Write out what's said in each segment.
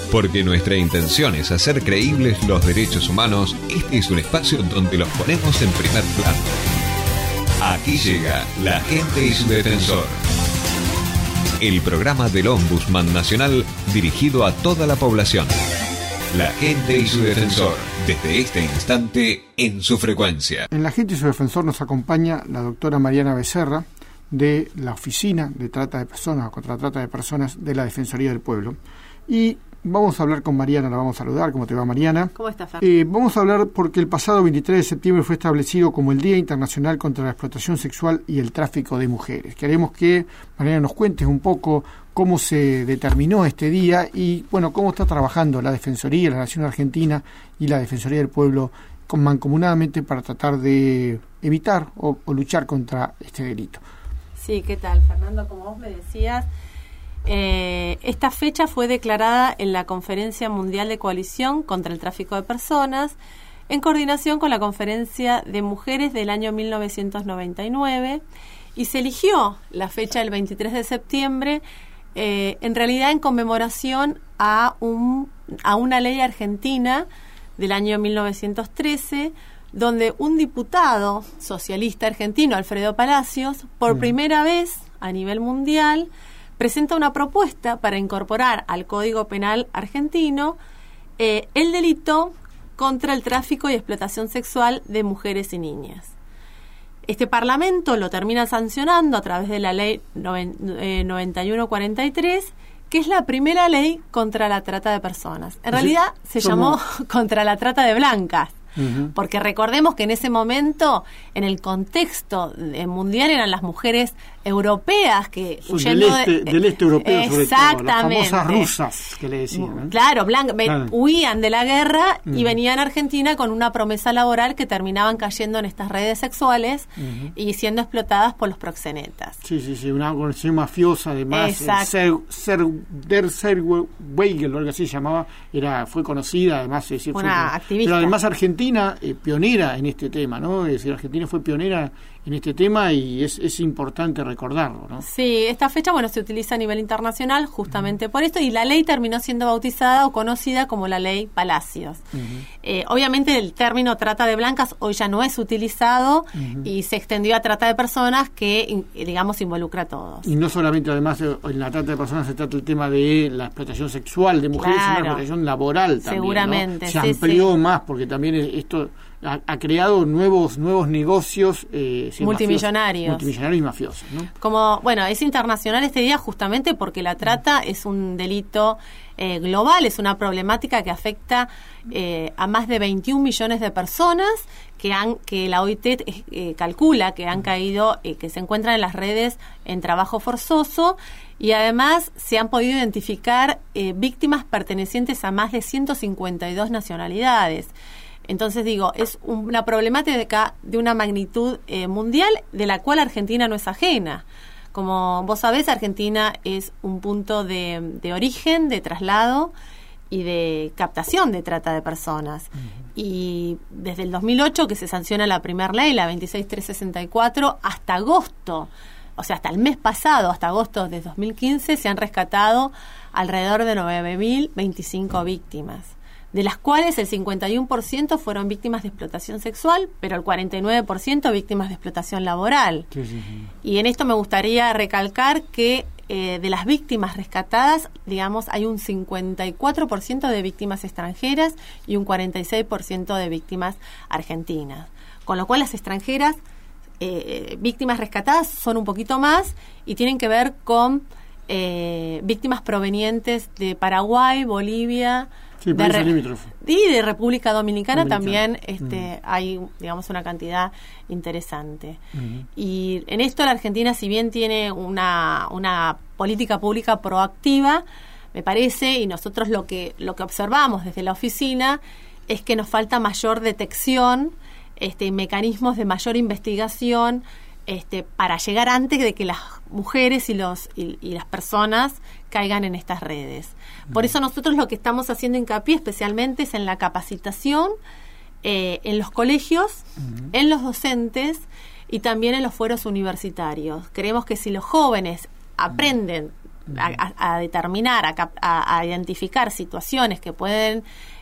Porque nuestra intención es hacer creíbles los derechos humanos, este es un espacio donde los ponemos en primer plano. Aquí llega La Gente y su Defensor. El programa del Ombudsman Nacional dirigido a toda la población. La Gente y su Defensor, desde este instante en su frecuencia. En La Gente y su Defensor nos acompaña la doctora Mariana Becerra, de la Oficina de Trata de Personas o contra Trata de Personas de la Defensoría del Pueblo. Y vamos a hablar con Mariana, la vamos a saludar. ¿Cómo te va, Mariana? ¿Cómo estás, Fer? Vamos a hablar porque el pasado 23 de septiembre fue establecido como el Día Internacional contra la Explotación Sexual y el Tráfico de Mujeres. Queremos que, Mariana, nos cuentes un poco cómo se determinó este día y, bueno, cómo está trabajando la Defensoría, la Nación Argentina y la Defensoría del Pueblo mancomunadamente para tratar de evitar o luchar contra este delito. Sí, ¿qué tal, Fernando? Como vos me decías, esta fecha fue declarada en la Conferencia Mundial de Coalición contra el Tráfico de Personas en coordinación con la Conferencia de Mujeres del año 1999 y se eligió la fecha del 23 de septiembre en realidad en conmemoración a una ley argentina del año 1913 donde un diputado socialista argentino, Alfredo Palacios, por primera vez a nivel mundial, presenta una propuesta para incorporar al Código Penal argentino el delito contra el tráfico y explotación sexual de mujeres y niñas. Este Parlamento lo termina sancionando a través de la Ley 9143, que es la primera ley contra la trata de personas. En realidad se llamó contra la trata de blancas. Porque recordemos que en ese momento, en el contexto mundial, eran las mujeres europeas que huyendo del este europeo, exactamente, sobre todo, las famosas rusas que le decían, ¿eh? Claro, huían de la guerra y venían a Argentina con una promesa laboral que terminaban cayendo en estas redes sexuales y siendo explotadas por los proxenetas. Sí, una organización mafiosa, además, Der Serweigel, o algo así se llamaba, fue conocida, además, una activista. Pero además Argentina, pionera en este tema, ¿no? Es decir, Argentina fue pionera en este tema y es importante recordarlo, ¿no? Sí, esta fecha, se utiliza a nivel internacional justamente por esto y la ley terminó siendo bautizada o conocida como la Ley Palacios. Obviamente el término trata de blancas hoy ya no es utilizado y se extendió a trata de personas que, digamos, involucra a todos. Y no solamente, además, en la trata de personas se trata el tema de la explotación sexual de mujeres, sino la explotación laboral también, seguramente, ¿no? Se amplió más porque también esto ha creado nuevos negocios multimillonarios y mafiosos, ¿no? Es internacional este día justamente porque la trata es un delito global, es una problemática que afecta a más de 21 millones de personas que la OIT calcula que han caído, que se encuentran en las redes en trabajo forzoso y además se han podido identificar víctimas pertenecientes a más de 152 nacionalidades. Entonces es una problemática de una magnitud mundial de la cual Argentina no es ajena. Como vos sabés, Argentina es un punto de origen, de traslado y de captación de trata de personas. Y desde el 2008 que se sanciona la primera ley, la 26364, hasta agosto, hasta el mes pasado, hasta agosto de 2015, se han rescatado alrededor de 9.025 víctimas, de las cuales el 51% fueron víctimas de explotación sexual, pero el 49% víctimas de explotación laboral. Sí. Y en esto me gustaría recalcar que de las víctimas rescatadas, hay un 54% de víctimas extranjeras y un 46% de víctimas argentinas. Con lo cual las extranjeras, víctimas rescatadas, son un poquito más y tienen que ver con víctimas provenientes de Paraguay, Bolivia, y de República Dominicana también hay, una cantidad interesante. Y en esto la Argentina, si bien tiene una política pública proactiva, me parece, y nosotros lo que observamos desde la oficina es que nos falta mayor detección, mecanismos de mayor investigación, para llegar antes de que las mujeres y las personas caigan en estas redes. Por eso nosotros lo que estamos haciendo hincapié especialmente es en la capacitación en los colegios, en los docentes y también en los fueros universitarios. Creemos que si los jóvenes aprenden a determinar, a identificar situaciones que pueden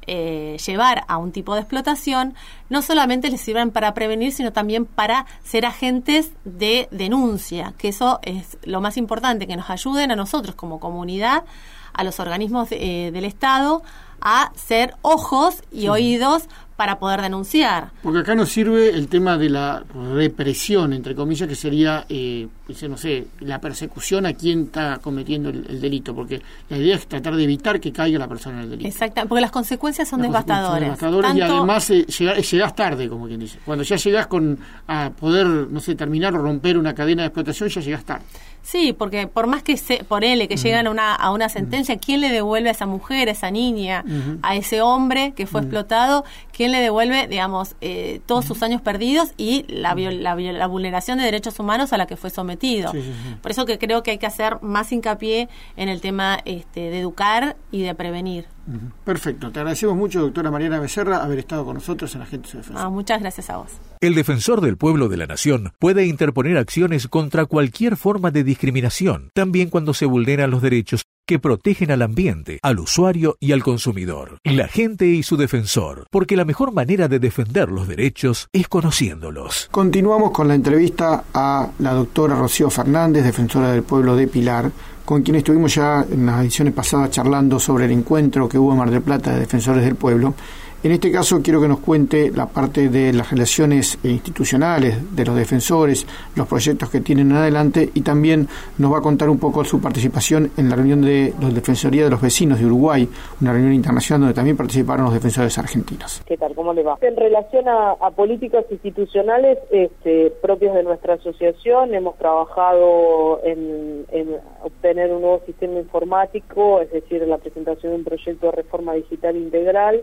llevar a un tipo de explotación, no solamente les sirven para prevenir, sino también para ser agentes de denuncia, que eso es lo más importante, que nos ayuden a nosotros como comunidad, a los organismos del Estado, a ser ojos y oídos para poder denunciar. Porque acá nos sirve el tema de la represión, entre comillas, que sería, no sé, la persecución a quien está cometiendo el delito, porque la idea es tratar de evitar que caiga la persona en el delito. Exacto, porque las consecuencias son devastadoras. Y además llegás tarde, como quien dice. Cuando ya llegás a poder, no sé, terminar o romper una cadena de explotación, ya llegás tarde. Sí, porque por más que ponele que llegan a una sentencia, ¿quién le devuelve a esa mujer, a esa niña, a ese hombre que fue explotado? ¿Quién le devuelve, digamos, todos sus años perdidos y la vulneración de derechos humanos a la que fue sometido? Sí. Por eso que creo que hay que hacer más hincapié en el tema de educar y de prevenir. Perfecto. Te agradecemos mucho, doctora Mariana Becerra, haber estado con nosotros en Agentes de Defensa. Muchas gracias a vos. El defensor del pueblo de la nación puede interponer acciones contra cualquier forma de discriminación, también cuando se vulneran los derechos que protegen al ambiente, al usuario y al consumidor. La gente y su defensor, porque la mejor manera de defender los derechos es conociéndolos. Continuamos con la entrevista a la doctora Rocío Fernández, defensora del pueblo de Pilar, con quien estuvimos ya en las ediciones pasadas charlando sobre el encuentro que hubo en Mar del Plata de defensores del pueblo. En este caso quiero que nos cuente la parte de las relaciones institucionales de los defensores, los proyectos que tienen adelante, y también nos va a contar un poco su participación en la reunión de la Defensoría de los Vecinos de Uruguay, una reunión internacional donde también participaron los defensores argentinos. ¿Qué tal? ¿Cómo le va? En relación a políticas institucionales propias de nuestra asociación, hemos trabajado en obtener un nuevo sistema informático, es decir, en la presentación de un proyecto de reforma digital integral,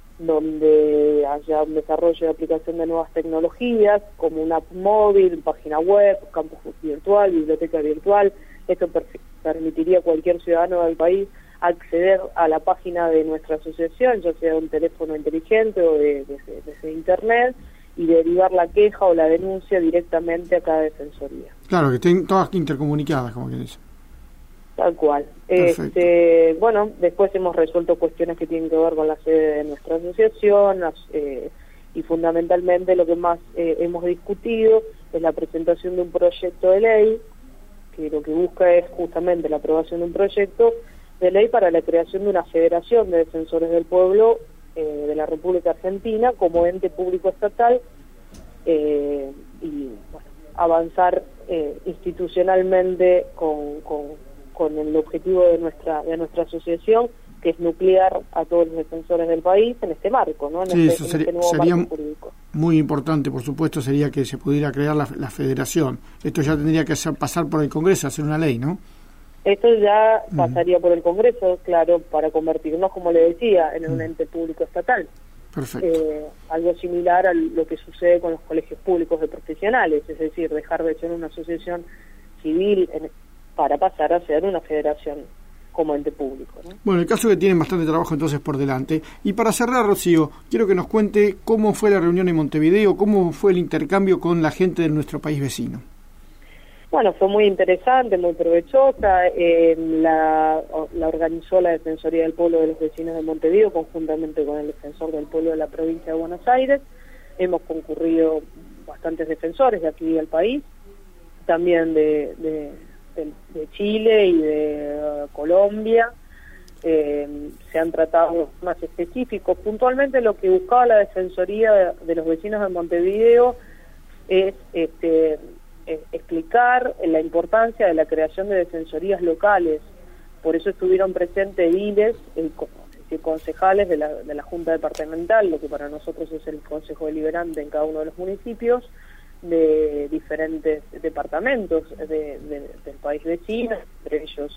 donde haya un desarrollo de aplicación de nuevas tecnologías, como una app móvil, página web, campus virtual, biblioteca virtual. Esto permitiría a cualquier ciudadano del país acceder a la página de nuestra asociación, ya sea de un teléfono inteligente o desde internet, y derivar la queja o la denuncia directamente a cada defensoría. Claro, que estén todas intercomunicadas, como quien dice. Tal cual. Bueno, después hemos resuelto cuestiones que tienen que ver con la sede de nuestra asociación, y fundamentalmente lo que más hemos discutido es la presentación de un proyecto de ley, que lo que busca es justamente la aprobación de un proyecto de ley para la creación de una federación de defensores del pueblo de la República Argentina como ente público estatal, y bueno, avanzar institucionalmente con el objetivo de nuestra asociación, que es nuclear a todos los defensores del país en este marco, ¿no? Eso sería jurídico. Muy importante, por supuesto, sería que se pudiera crear la federación. Esto ya tendría que pasar por el Congreso, hacer una ley, ¿no? Esto ya pasaría por el Congreso, claro, para convertirnos, como le decía, en un ente público estatal. Perfecto. Algo similar a lo que sucede con los colegios públicos de profesionales, es decir, dejar de ser una asociación civil para pasar a ser una federación como ente público, ¿no? Bueno, el caso es que tienen bastante trabajo entonces por delante. Y para cerrar, Rocío, quiero que nos cuente cómo fue la reunión en Montevideo, cómo fue el intercambio con la gente de nuestro país vecino. Bueno, fue muy interesante, muy provechosa. La organizó la Defensoría del Pueblo de los Vecinos de Montevideo conjuntamente con el Defensor del Pueblo de la provincia de Buenos Aires. Hemos concurrido bastantes defensores de aquí del país, también de Chile y de Colombia. Se han tratado más específicos. Puntualmente lo que buscaba la Defensoría de los Vecinos de Montevideo es explicar la importancia de la creación de defensorías locales. Por eso estuvieron presentes ediles, es decir, concejales de la Junta Departamental, lo que para nosotros es el Consejo Deliberante en cada uno de los municipios, de diferentes departamentos del país vecino, entre ellos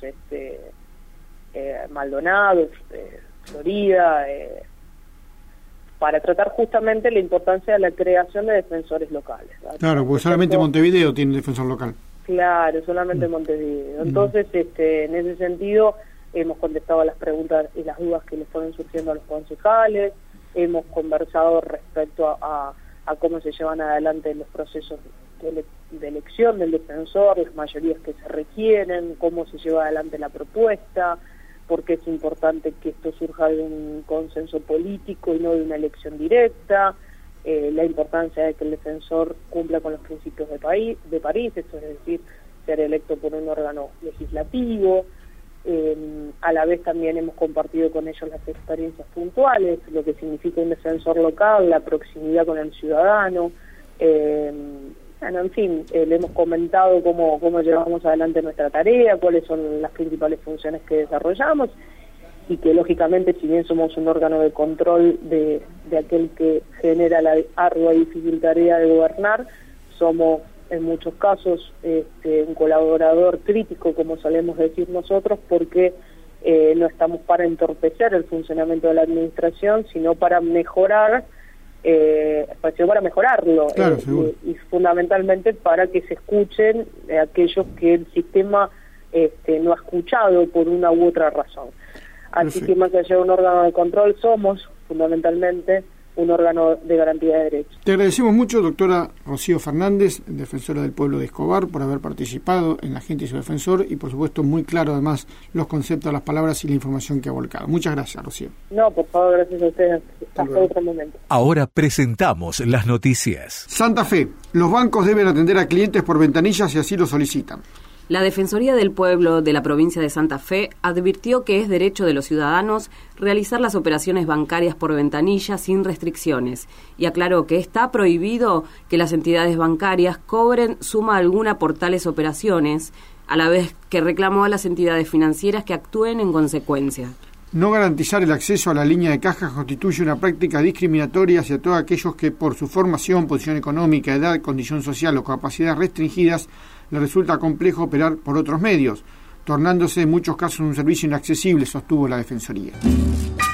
Maldonado, Florida, para tratar justamente la importancia de la creación de defensores locales, ¿verdad? Claro, porque solamente Montevideo tiene un defensor local. Claro, solamente Montevideo. Entonces, en ese sentido, hemos contestado a las preguntas y las dudas que les fueron surgiendo a los concejales, hemos conversado respecto a cómo se llevan adelante los procesos de elección del defensor, las mayorías que se requieren, cómo se lleva adelante la propuesta, porque es importante que esto surja de un consenso político y no de una elección directa, la importancia de que el defensor cumpla con los principios de París, esto es decir, ser electo por un órgano legislativo. A la vez también hemos compartido con ellos las experiencias puntuales, lo que significa un defensor local, la proximidad con el ciudadano. Bueno, en fin, le hemos comentado cómo llevamos adelante nuestra tarea, cuáles son las principales funciones que desarrollamos, y que lógicamente, si bien somos un órgano de control de aquel que genera la ardua y difícil tarea de gobernar, somos en muchos casos un colaborador crítico, como solemos decir nosotros, porque no estamos para entorpecer el funcionamiento de la administración, sino para mejorar, para mejorarlo, claro, y fundamentalmente para que se escuchen aquellos que el sistema no ha escuchado por una u otra razón. Así que más allá de un órgano de control, somos fundamentalmente un órgano de garantía de derechos. Te agradecemos mucho, doctora Rocío Fernández, defensora del pueblo de Escobar, por haber participado en La Gente y su Defensor, y por supuesto muy claro además los conceptos, las palabras y la información que ha volcado. Muchas gracias, Rocío. No, por favor, gracias a ustedes. Hasta otro momento. Ahora presentamos las noticias. Santa Fe. Los bancos deben atender a clientes por ventanillas si así lo solicitan. La Defensoría del Pueblo de la provincia de Santa Fe advirtió que es derecho de los ciudadanos realizar las operaciones bancarias por ventanilla sin restricciones y aclaró que está prohibido que las entidades bancarias cobren suma alguna por tales operaciones, a la vez que reclamó a las entidades financieras que actúen en consecuencia. No garantizar el acceso a la línea de caja constituye una práctica discriminatoria hacia todos aquellos que por su formación, posición económica, edad, condición social o capacidades restringidas les resulta complejo operar por otros medios, tornándose en muchos casos un servicio inaccesible, sostuvo la Defensoría.